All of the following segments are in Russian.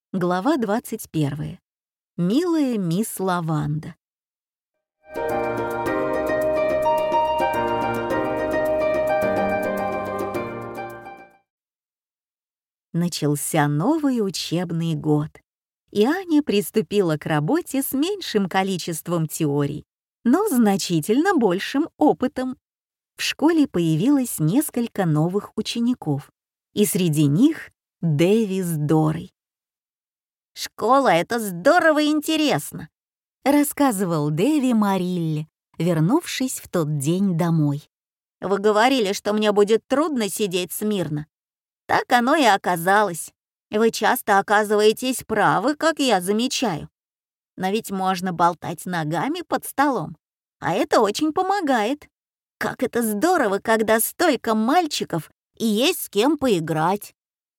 Глава 21. Милая мисс Лаванда. Начался новый учебный год, и Аня приступила к работе с меньшим количеством теорий, но значительно большим опытом. В школе появилось несколько новых учеников, и среди них Дэви с Дорой. «Школа — это здорово и интересно», — рассказывал Дэви Марилле, вернувшись в тот день домой. «Вы говорили, что мне будет трудно сидеть смирно. Так оно и оказалось. Вы часто оказываетесь правы, как я замечаю. Но ведь можно болтать ногами под столом, а это очень помогает. Как это здорово, когда столько мальчиков и есть с кем поиграть».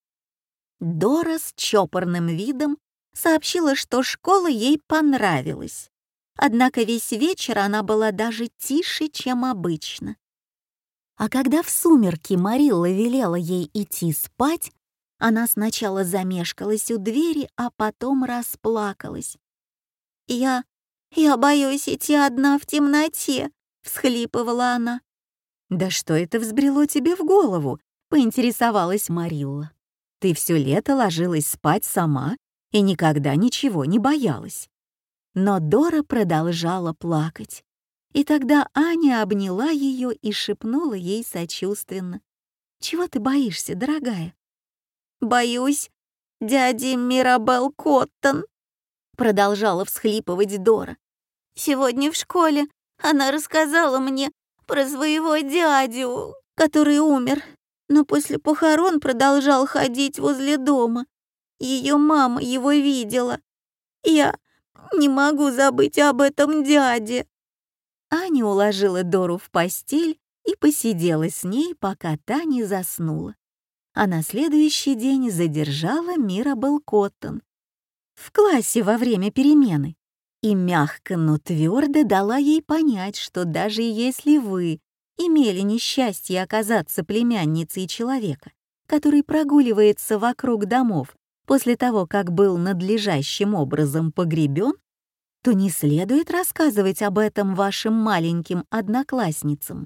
Дора с чопорным видом сообщила, что школа ей понравилась. Однако весь вечер она была даже тише, чем обычно. А когда в сумерки Марилла велела ей идти спать, она сначала замешкалась у двери, а потом расплакалась. «Я боюсь идти одна в темноте», — всхлипывала она. «Да что это взбрело тебе в голову?» — поинтересовалась Марилла. «Ты все лето ложилась спать сама и никогда ничего не боялась». Но Дора продолжала плакать. И тогда Аня обняла ее и шепнула ей сочувственно: «Чего ты боишься, дорогая?» «Боюсь дяди Мирабелл Коттон», — продолжала всхлипывать Дора. «Сегодня в школе она рассказала мне про своего дядю, который умер, но после похорон продолжал ходить возле дома. Ее мама его видела. Я не могу забыть об этом дяде». Аня уложила Дору в постель и посидела с ней, пока та не заснула. А на следующий день задержала Мирабелл Коттон в классе во время перемены и мягко, но твердо дала ей понять, что даже если вы имели несчастье оказаться племянницей человека, который прогуливается вокруг домов после того, как был надлежащим образом погребен, то не следует рассказывать об этом вашим маленьким одноклассницам.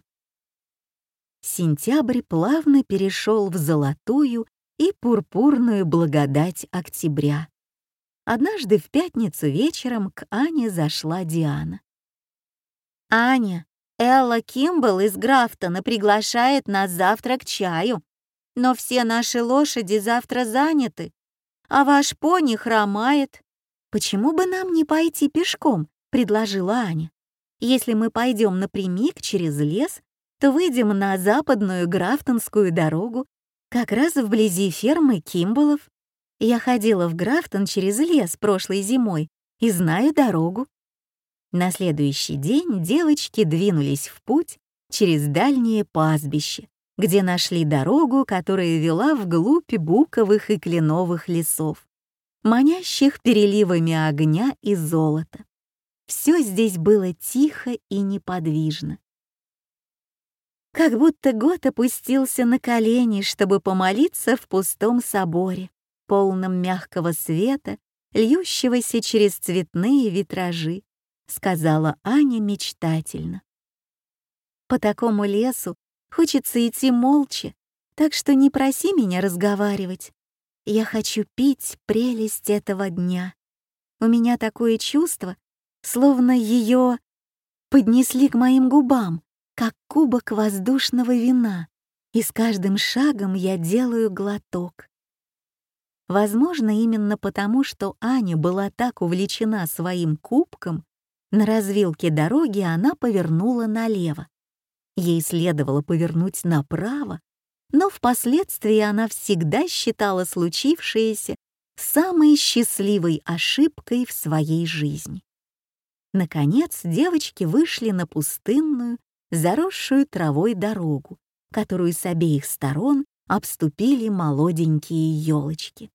Сентябрь плавно перешел в золотую и пурпурную благодать октября. Однажды в пятницу вечером к Ане зашла Диана. «Аня, Элла Кимбл из Графтона приглашает нас завтра к чаю, но все наши лошади завтра заняты, а ваш пони хромает. Почему бы нам не пойти пешком?» — предложила Аня. «Если мы пойдем напрямик через лес, то выйдем на западную Графтонскую дорогу, как раз вблизи фермы Кимблов. Я ходила в Графтон через лес прошлой зимой и знаю дорогу». На следующий день девочки двинулись в путь через дальнее пастбище, где нашли дорогу, которая вела вглубь буковых и кленовых лесов, манящих переливами огня и золота. Все здесь было тихо и неподвижно. Как будто год опустился на колени, чтобы помолиться в пустом соборе, полном мягкого света, льющегося через цветные витражи, сказала Аня мечтательно. «По такому лесу хочется идти молча, так что не проси меня разговаривать. Я хочу пить прелесть этого дня. У меня такое чувство, словно ее поднесли к моим губам, как кубок воздушного вина, и с каждым шагом я делаю глоток». Возможно, именно потому, что Аня была так увлечена своим кубком, на развилке дороги она повернула налево. Ей следовало повернуть направо, но впоследствии она всегда считала случившееся самой счастливой ошибкой в своей жизни. Наконец девочки вышли на пустынную, заросшую травой дорогу, которую с обеих сторон обступили молоденькие елочки.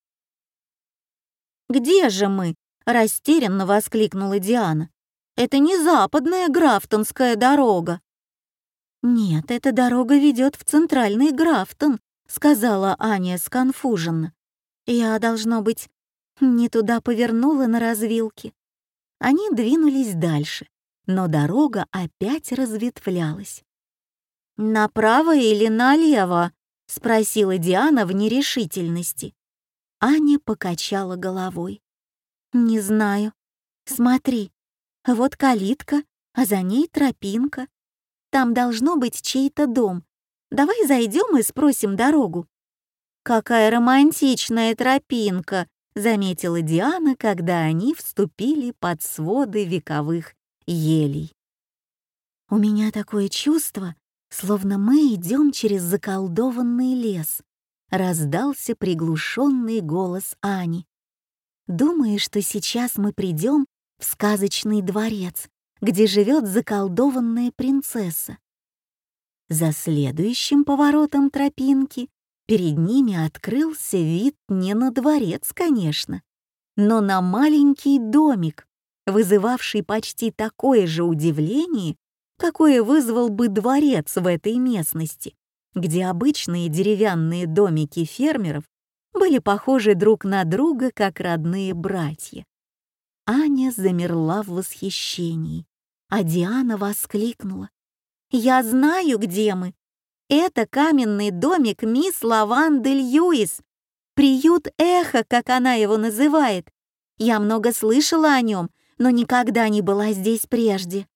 «Где же мы?» — растерянно воскликнула Диана. «Это не западная Графтонская дорога». «Нет, эта дорога ведет в центральный Графтон», — сказала Аня сконфуженно. «Я, должно быть, Не туда повернула на развилке. Они двинулись дальше, но дорога опять разветвлялась. «Направо или налево?» — спросила Диана в нерешительности. Аня покачала головой. «Не знаю. Смотри, вот калитка, а за ней тропинка. Там должно быть чей-то дом. Давай зайдем и спросим дорогу». «Какая романтичная тропинка!» — заметила Диана, когда они вступили под своды вековых елей. «У меня такое чувство, словно мы идем через заколдованный лес», — раздался приглушенный голос Ани. «Думаю, что сейчас мы придем в сказочный дворец, где живет заколдованная принцесса». За следующим поворотом тропинки перед ними открылся вид не на дворец, конечно, но на маленький домик, вызывавший почти такое же удивление, какое вызвал бы дворец в этой местности, где обычные деревянные домики фермеров были похожи друг на друга, как родные братья. Аня замерла в восхищении, а Диана воскликнула: «Я знаю, где мы! Это каменный домик мисс Лаванды Льюис, приют Эхо, как она его называет. Я много слышала о нем, но никогда не была здесь прежде».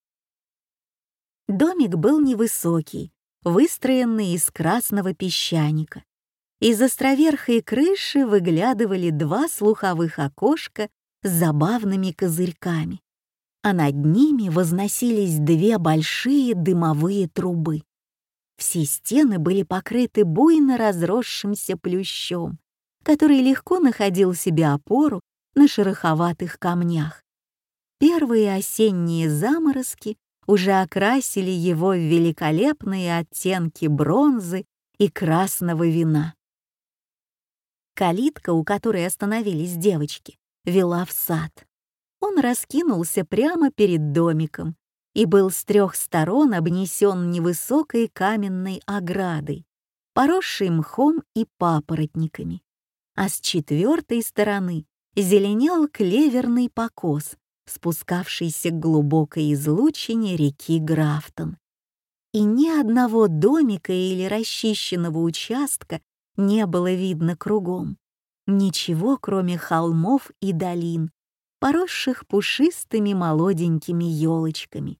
Домик был невысокий, выстроенный из красного песчаника. Из островерхой крыши выглядывали два слуховых окошка с забавными козырьками, а над ними возносились две большие дымовые трубы. Все стены были покрыты буйно разросшимся плющом, который легко находил себе опору на шероховатых камнях. Первые осенние заморозки уже окрасили его в великолепные оттенки бронзы и красного вина. Калитка, у которой остановились девочки, вела в сад. Он раскинулся прямо перед домиком и был с трех сторон обнесен невысокой каменной оградой, поросшей мхом и папоротниками, а с четвертой стороны зеленел клеверный покос, спускавшийся к глубокой излучине реки Графтон. И ни одного домика или расчищенного участка не было видно кругом. Ничего, кроме холмов и долин, поросших пушистыми молоденькими елочками.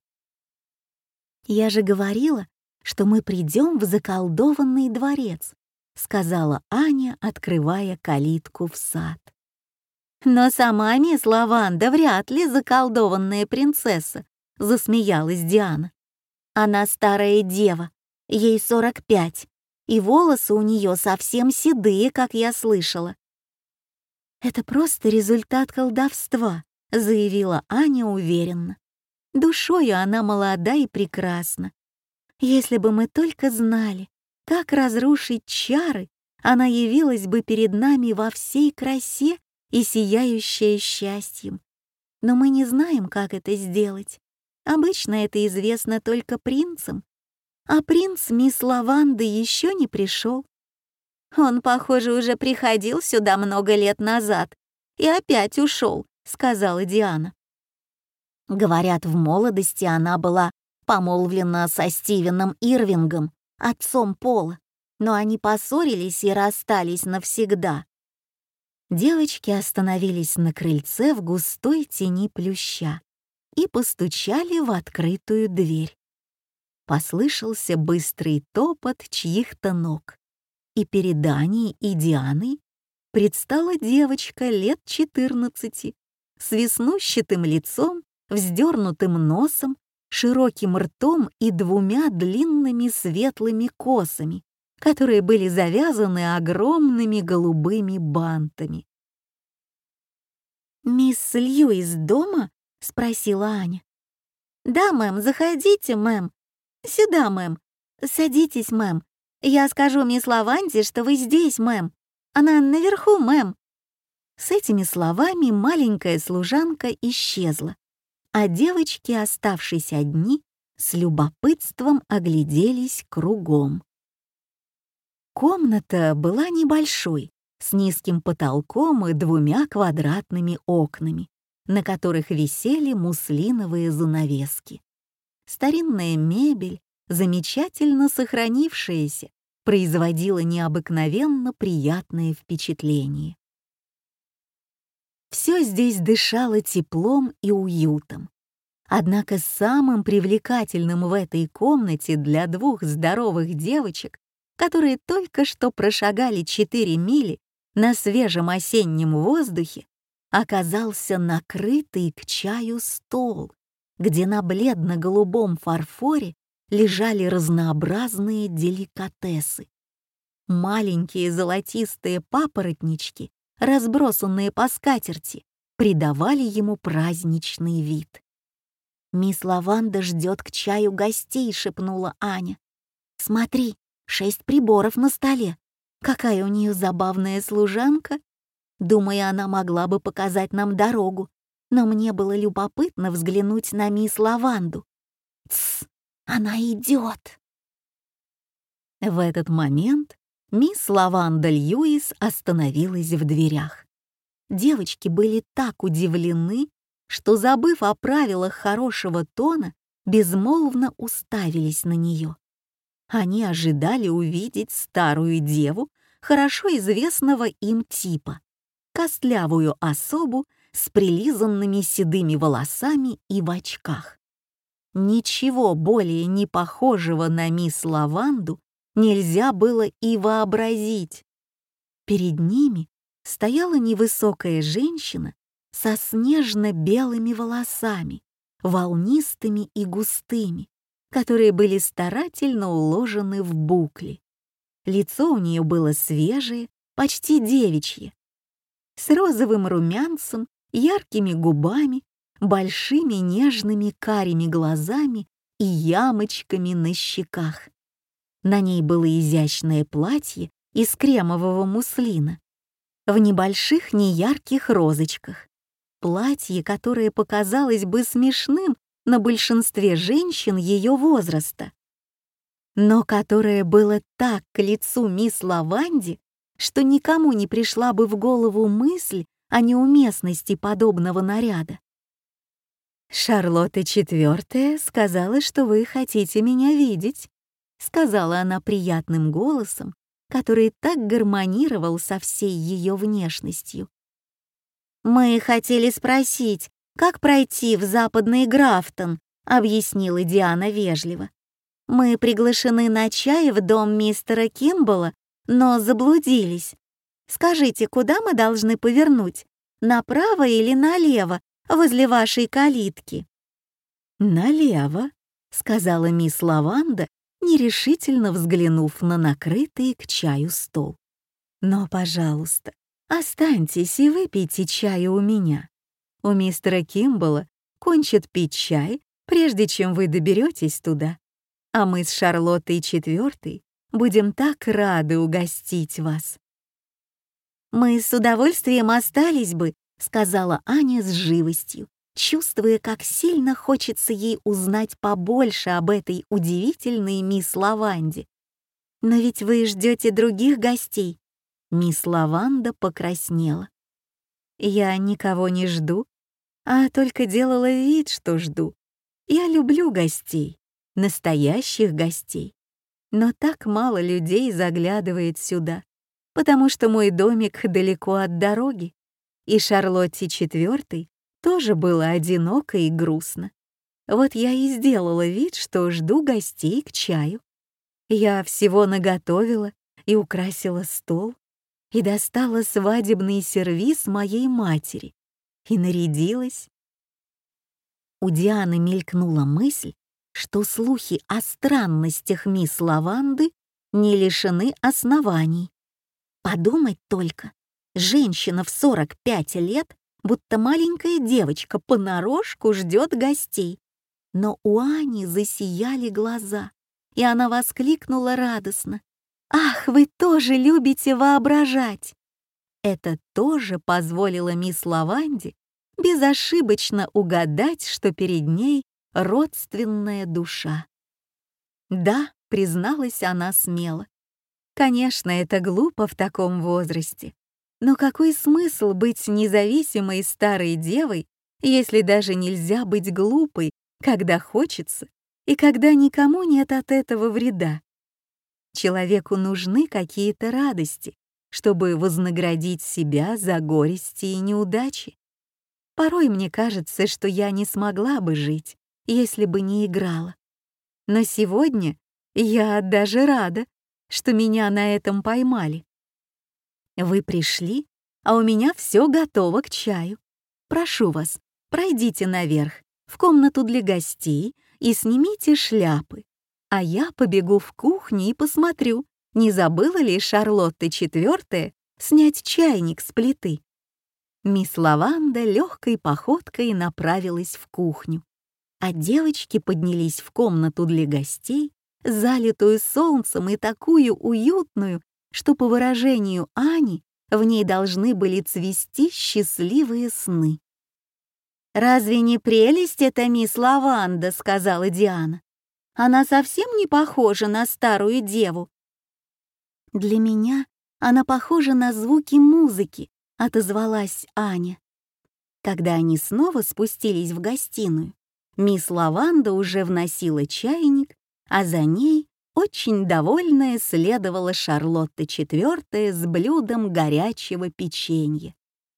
«Я же говорила, что мы придем в заколдованный дворец», — сказала Аня, открывая калитку в сад. «Но сама мисс Лаванда вряд ли заколдованная принцесса», — засмеялась Диана. «Она старая дева, ей 45, и волосы у нее совсем седые, как я слышала». «Это просто результат колдовства», — заявила Аня уверенно. «Душою она молода и прекрасна. Если бы мы только знали, как разрушить чары, она явилась бы перед нами во всей красе и сияющая счастьем. Но мы не знаем, как это сделать. Обычно это известно только принцам. А принц мисс Лаванды еще не пришел. Он, похоже, уже приходил сюда много лет назад и опять ушел», — сказала Диана. Говорят, в молодости она была помолвлена со Стивеном Ирвингом, отцом Пола, но они поссорились и расстались навсегда. Девочки остановились на крыльце в густой тени плюща и постучали в открытую дверь. Послышался быстрый топот чьих-то ног, и перед Аней и Дианой предстала девочка лет 14 с веснущатым лицом, вздернутым носом, широким ртом и двумя длинными светлыми косами, которые были завязаны огромными голубыми бантами. «Мисс Льюис дома?» — спросила Аня. «Да, мэм, заходите, мэм. Сюда, мэм. Садитесь, мэм. Я скажу мисс Лаванде, что вы здесь, мэм. Она наверху, мэм». С этими словами маленькая служанка исчезла, а девочки, оставшись одни, с любопытством огляделись кругом. Комната была небольшой, с низким потолком и 2 квадратными окнами, на которых висели муслиновые занавески. Старинная мебель, замечательно сохранившаяся, производила необыкновенно приятное впечатление. Все здесь дышало теплом и уютом. Однако самым привлекательным в этой комнате для 2 здоровых девочек, которые только что прошагали 4 мили на свежем осеннем воздухе, оказался накрытый к чаю стол, где на бледно-голубом фарфоре лежали разнообразные деликатесы. Маленькие золотистые папоротнички, разбросанные по скатерти, придавали ему праздничный вид. «Мисс Лаванда ждет к чаю гостей», — шепнула Аня. «Смотри, 6 приборов на столе. Какая у нее забавная служанка. Думаю, она могла бы показать нам дорогу, но мне было любопытно взглянуть на мисс Лаванду. Тсс, она идет!» В этот момент мисс Лаванда Льюис остановилась в дверях. Девочки были так удивлены, что, забыв о правилах хорошего тона, безмолвно уставились на нее. Они ожидали увидеть старую деву, хорошо известного им типа, костлявую особу с прилизанными седыми волосами и в очках. Ничего более не похожего на мисс Лаванду нельзя было и вообразить. Перед ними стояла невысокая женщина со снежно-белыми волосами, волнистыми и густыми, которые были старательно уложены в букли. Лицо у нее было свежее, почти девичье, с розовым румянцем, яркими губами, большими нежными карими глазами и ямочками на щеках. На ней было изящное платье из кремового муслина, в небольших неярких розочках. Платье, которое показалось бы смешным на большинстве женщин ее возраста, но которое было так к лицу мисс Лаванди, что никому не пришла бы в голову мысль о неуместности подобного наряда. «Шарлотта IV сказала, что вы хотите меня видеть», — сказала она приятным голосом, который так гармонировал со всей ее внешностью. «Мы хотели спросить, как пройти в Западный Графтон», — объяснила Диана вежливо. «Мы приглашены на чай в дом мистера Кимбола, но заблудились. Скажите, куда мы должны повернуть? Направо или налево, возле вашей калитки?» «Налево», — сказала мисс Лаванда, нерешительно взглянув на накрытый к чаю стол. «Но, пожалуйста, останьтесь и выпейте чаю у меня. У мистера Кимбола кончат пить чай, прежде чем вы доберетесь туда. А мы с Шарлоттой IV будем так рады угостить вас». «Мы с удовольствием остались бы», — сказала Аня с живостью, чувствуя, как сильно хочется ей узнать побольше об этой удивительной мисс Лаванде. «Но ведь вы ждете других гостей». Мисс Лаванда покраснела. «Я никого не жду, а только делала вид, что жду. Я люблю гостей, настоящих гостей. Но так мало людей заглядывает сюда, потому что мой домик далеко от дороги, и Шарлотте IV тоже было одиноко и грустно. Вот я и сделала вид, что жду гостей к чаю. Я всего наготовила и украсила стол, и достала свадебный сервиз моей матери, и нарядилась». У Дианы мелькнула мысль, что слухи о странностях мисс Лаванды не лишены оснований. Подумать только, женщина в 45 лет, будто маленькая девочка, понарошку ждет гостей. Но у Ани засияли глаза, и она воскликнула радостно: «Ах, вы тоже любите воображать!» Это тоже позволило мисс Лаванде безошибочно угадать, что перед ней родственная душа. «Да», — призналась она смело. «Конечно, это глупо в таком возрасте, Но какой смысл быть независимой старой девой, если даже нельзя быть глупой, когда хочется, и когда никому нет от этого вреда? Человеку нужны какие-то радости, чтобы вознаградить себя за горести и неудачи. Порой мне кажется, что я не смогла бы жить, если бы не играла. Но сегодня я даже рада, что меня на этом поймали. Вы пришли, а у меня все готово к чаю. Прошу вас, пройдите наверх, в комнату для гостей и снимите шляпы. А я побегу в кухню и посмотрю, не забыла ли Шарлотта IV снять чайник с плиты. Мисс Лаванда легкой походкой направилась в кухню, а девочки поднялись в комнату для гостей, залитую солнцем и такую уютную, что, по выражению Ани, в ней должны были цвести счастливые сны. «Разве не прелесть эта мисс Лаванда?» — сказала Диана. «Она совсем не похожа на старую деву». «Для меня она похожа на звуки музыки», — отозвалась Аня. Когда они снова спустились в гостиную, мисс Лаванда уже вносила чайник, а за ней, очень довольная, следовала Шарлотта IV с блюдом горячего печенья.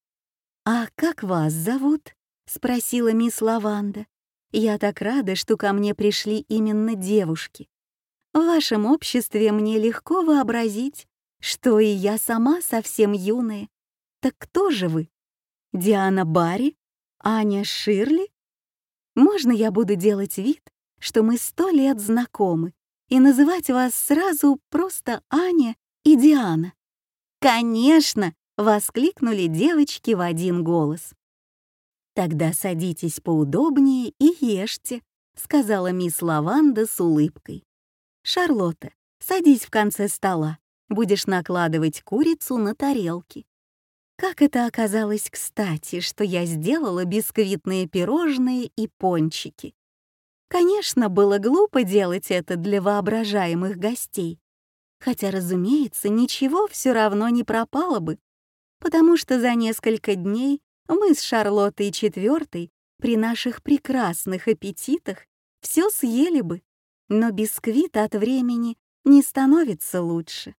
«А как вас зовут?» — спросила мисс Лаванда. «Я так рада, что ко мне пришли именно девушки. В вашем обществе мне легко вообразить, что и я сама совсем юная. Так кто же вы? Диана Барри? Аня Ширли? Можно я буду делать вид, что мы 100 лет знакомы, и называть вас сразу просто Аня и Диана?» «Конечно!» — воскликнули девочки в один голос. «Тогда садитесь поудобнее и ешьте», — сказала мисс Лаванда с улыбкой. «Шарлотта, садись в конце стола, будешь накладывать курицу на тарелки». Как это оказалось кстати, что я сделала бисквитные пирожные и пончики. Конечно, было глупо делать это для воображаемых гостей, хотя, разумеется, ничего все равно не пропало бы, потому что за несколько дней мы с Шарлоттой IV при наших прекрасных аппетитах все съели бы, но бисквит от времени не становится лучше.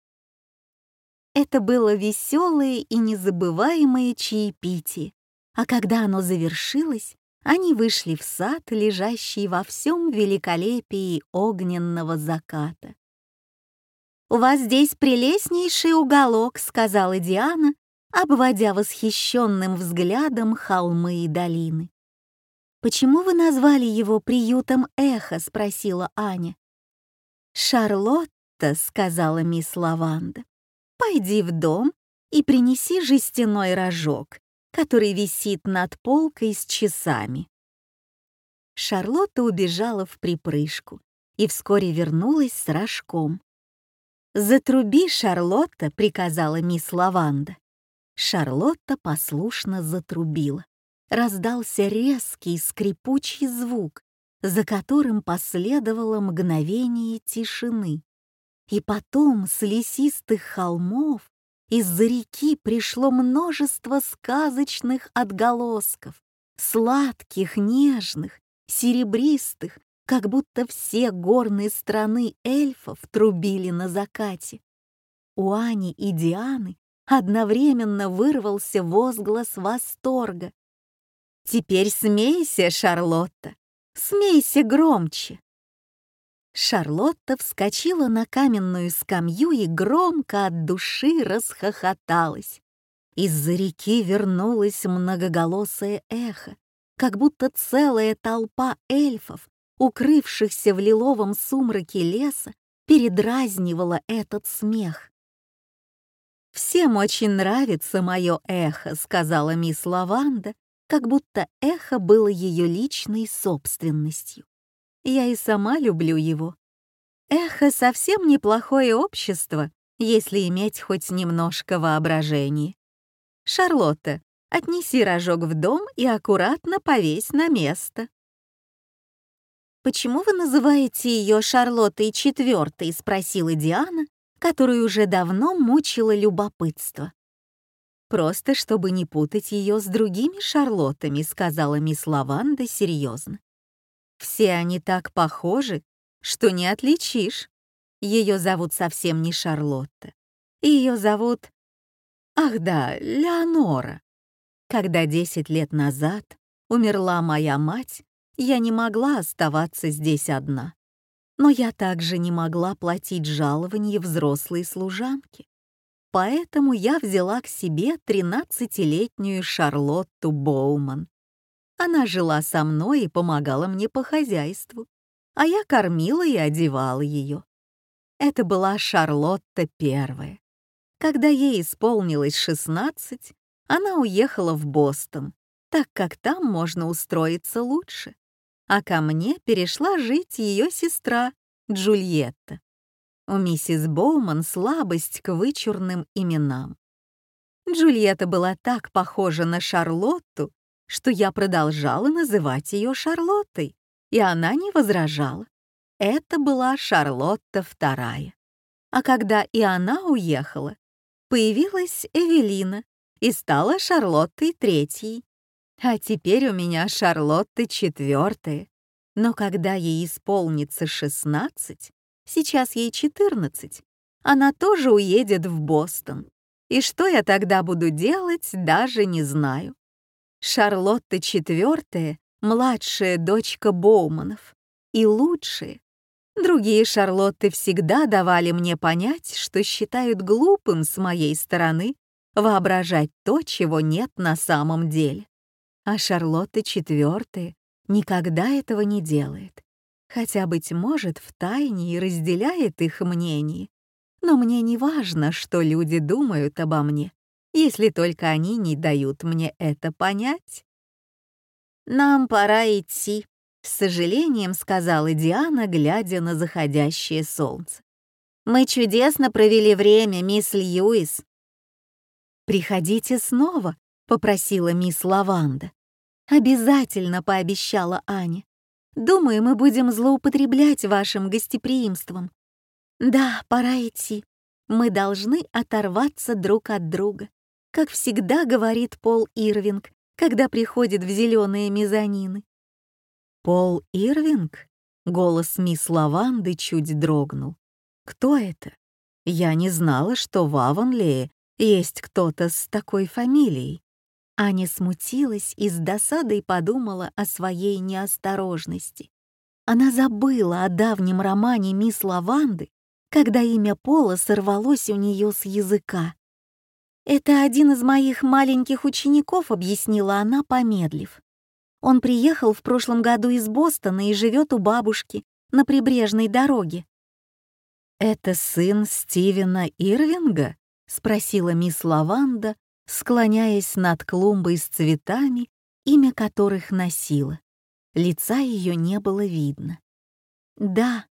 Это было веселое и незабываемое чаепитие, а когда оно завершилось, они вышли в сад, лежащий во всем великолепии огненного заката. «У вас здесь прелестнейший уголок», — сказала Диана, обводя восхищенным взглядом холмы и долины. «Почему вы назвали его приютом эхо?» — спросила Аня. «Шарлотта», — сказала мисс Лаванда, — «пойди в дом и принеси жестяной рожок, который висит над полкой с часами». Шарлотта убежала вприпрыжку и вскоре вернулась с рожком. «Затруби, Шарлотта», — приказала мисс Лаванда. Шарлотта послушно затрубила. Раздался резкий скрипучий звук, за которым последовало мгновение тишины. И потом с лесистых холмов из-за реки пришло множество сказочных отголосков, сладких, нежных, серебристых, как будто все горные страны эльфов трубили на закате. У Ани и Дианы одновременно вырвался возглас восторга. «Теперь смейся, Шарлотта, смейся громче!» Шарлотта вскочила на каменную скамью и громко от души расхохоталась. Из-за реки вернулось многоголосое эхо, как будто целая толпа эльфов, укрывшихся в лиловом сумраке леса, передразнивала этот смех. «Всем очень нравится мое эхо», — сказала мисс Лаванда, как будто эхо было ее личной собственностью. «Я и сама люблю его. Эхо совсем неплохое общество, если иметь хоть немножко воображения. Шарлотта, отнеси рожок в дом и аккуратно повесь на место». «Почему вы называете ее Шарлоттой IV?» — спросила Диана, которую уже давно мучило любопытство. Просто чтобы не путать ее с другими Шарлоттами, сказала мисс Лаванда серьезно. Все они так похожи, что не отличишь. Ее зовут совсем не Шарлотта. Ее зовут... Ах да, Леонора. Когда 10 лет назад умерла моя мать, я не могла оставаться здесь одна. Но я также не могла платить жалование взрослой служанке. Поэтому я взяла к себе 13-летнюю Шарлотту Боуман. Она жила со мной и помогала мне по хозяйству, а я кормила и одевала ее. Это была Шарлотта первая. Когда ей исполнилось 16, она уехала в Бостон, так как там можно устроиться лучше. А ко мне перешла жить ее сестра Джульетта. У миссис Боуман слабость к вычурным именам. Джульетта была так похожа на Шарлотту, что я продолжала называть ее Шарлоттой, и она не возражала. Это была Шарлотта вторая. А когда и она уехала, появилась Эвелина и стала Шарлоттой третьей. А теперь у меня Шарлотта четвертая. Но когда ей исполнится 16, сейчас ей 14, она тоже уедет в Бостон. И что я тогда буду делать, даже не знаю. Шарлотта четвертая, младшая дочка Боуманов. И лучшая. Другие Шарлотты всегда давали мне понять, что считают глупым с моей стороны воображать то, чего нет на самом деле. А Шарлотта четвертая никогда этого не делает, хотя, быть может, втайне и разделяет их мнение. Но мне не важно, что люди думают обо мне, если только они не дают мне это понять. «Нам пора идти», — с сожалением сказала Диана, глядя на заходящее солнце. «Мы чудесно провели время, мисс Льюис». «Приходите снова», — попросила мисс Лаванда. «Обязательно», — пообещала Аня. «Думаю, мы будем злоупотреблять вашим гостеприимством». «Да, пора идти. Мы должны оторваться друг от друга», как всегда говорит Пол Ирвинг, когда приходит в зеленые мезонины. «Пол Ирвинг?» — голос мисс Лаванды чуть дрогнул. «Кто это? Я не знала, что в Авонлее есть кто-то с такой фамилией». Аня смутилась и с досадой подумала о своей неосторожности. Она забыла о давнем романе мисс Лаванды, когда имя Пола сорвалось у нее с языка. «Это один из моих маленьких учеников», — объяснила она, помедлив. «Он приехал в прошлом году из Бостона и живет у бабушки на прибрежной дороге». «Это сын Стивена Ирвинга?» — спросила мисс Лаванда, склоняясь над клумбой с цветами, имя которых носила. Лица ее не было видно. «Да,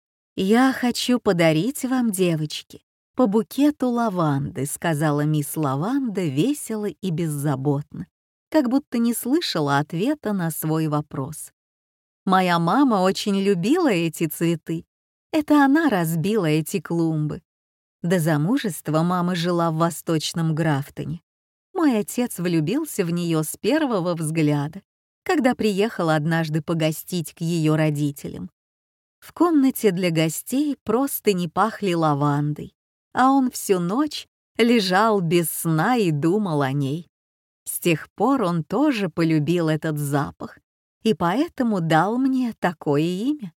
я хочу подарить вам, девочки, по букету лаванды», — сказала мисс Лаванда весело и беззаботно, как будто не слышала ответа на свой вопрос. «Моя мама очень любила эти цветы. Это она разбила эти клумбы. До замужества мама жила в Восточном Графтоне. Мой отец влюбился в нее с первого взгляда, когда приехал однажды погостить к ее родителям. В комнате для гостей просто не пахли лавандой, а он всю ночь лежал без сна и думал о ней. С тех пор он тоже полюбил этот запах и поэтому дал мне такое имя.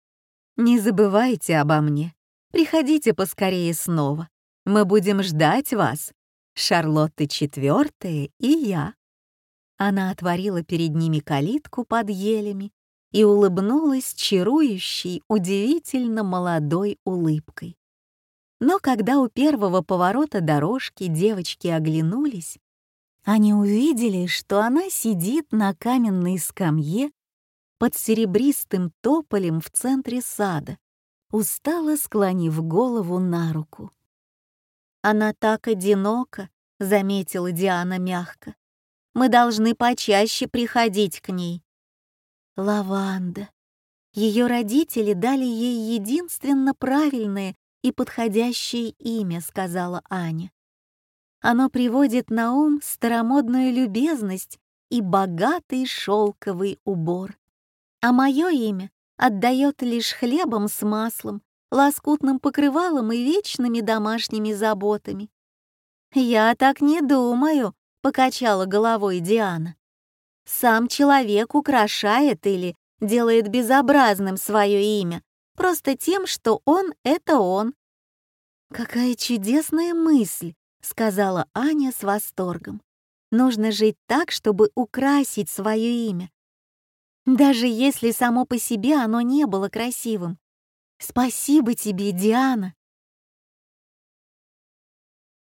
Не забывайте обо мне. Приходите поскорее снова. Мы будем ждать вас. Шарлотта четвертая и я». Она отворила перед ними калитку под елями и улыбнулась чарующей, удивительно молодой улыбкой. Но когда у первого поворота дорожки девочки оглянулись, они увидели, что она сидит на каменной скамье под серебристым тополем в центре сада, устало склонив голову на руку. «Она так одинока», — заметила Диана мягко. «Мы должны почаще приходить к ней». Лаванда. Ее родители дали ей единственно правильное и подходящее имя, сказала Аня. Оно приводит на ум старомодную любезность и богатый шелковый убор. А мое имя отдает лишь хлебом с маслом, лоскутным покрывалом и вечными домашними заботами. «Я так не думаю», — покачала головой Диана. «Сам человек украшает или делает безобразным свое имя, просто тем, что он — это он». «Какая чудесная мысль», — сказала Аня с восторгом. «Нужно жить так, чтобы украсить свое имя, даже если само по себе оно не было красивым. Спасибо тебе, Диана».